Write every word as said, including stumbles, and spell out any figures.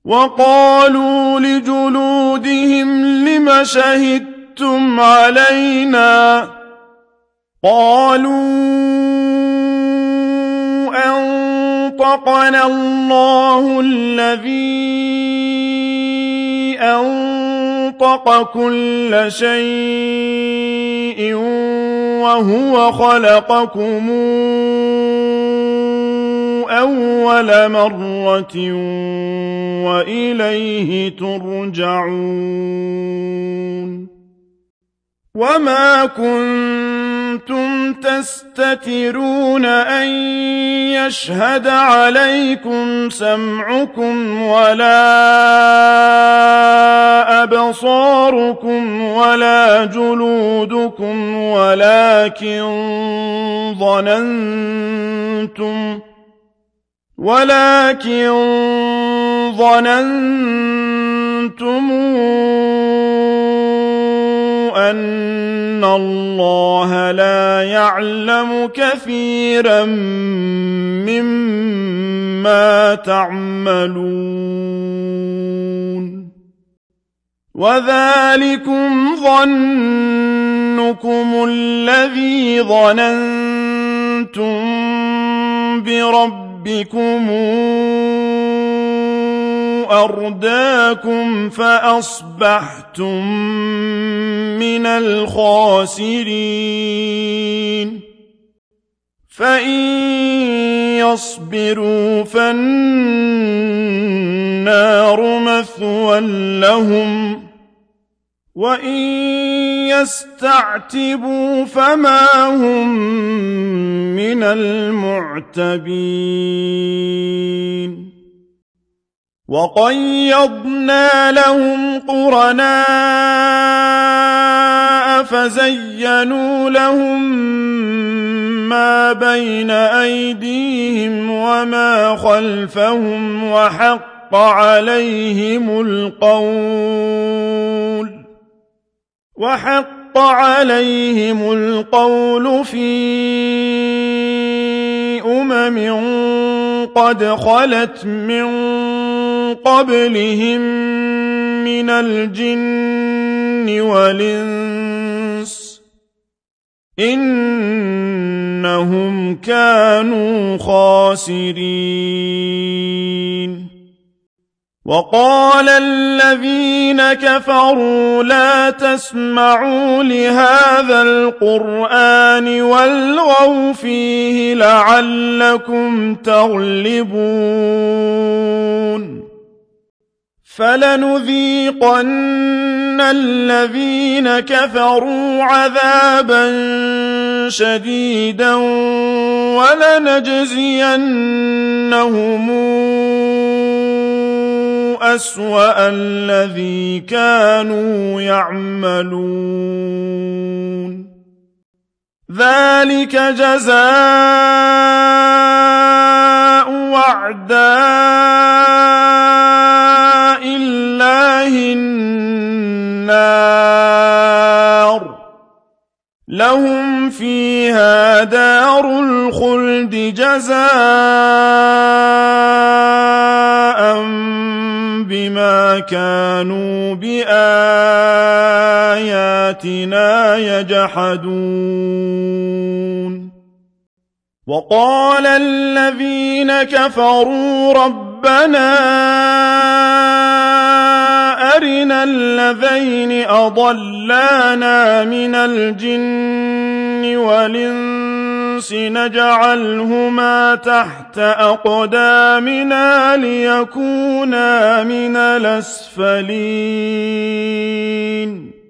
وقالوا لجلودهم لم شهدتم علينا قالوا أنطقنا الله الذي أنطق كل شيء وهو خلقكم أول مرة وإليه ترجعون وما كنتم تستترون أن يشهد عليكم سمعكم ولا أبصاركم ولا جلودكم ولكن ظننتم ولكن ظننتم أن الله لا يعلم كثيرا مما تعملون وذلكم ظنكم الذي ظننتم بربكم أرداكم فأصبحتم من الخاسرين فإن يصبروا فالنار مثوى لهم وإن يستعتبوا فما هم من المعتبين وقيضنا لهم قرناء فزينوا لهم ما بين أيديهم وما خلفهم وحق عليهم القول وحق عليهم القول في أمم قد خلت من قبلهم من الجن والإنس إنهم كانوا خاسرين وقال الذين كفروا لا تسمعوا لهذا القرآن والغوا فيه لعلكم تغلبون فلنذيقن الذين كفروا عذابا شديدا ولنجزينهم أسوأ الذي كانوا يعملون ذلك جزاء أعداء الله النار لهم فيها دار الخلد جزاء بما كانوا بآياتنا يجحدون وقال الذين كفروا ربنا أرنا الذين أضلانا من الجن والإنس نجعلهما تحت أقدامنا ليكونا من الأسفلين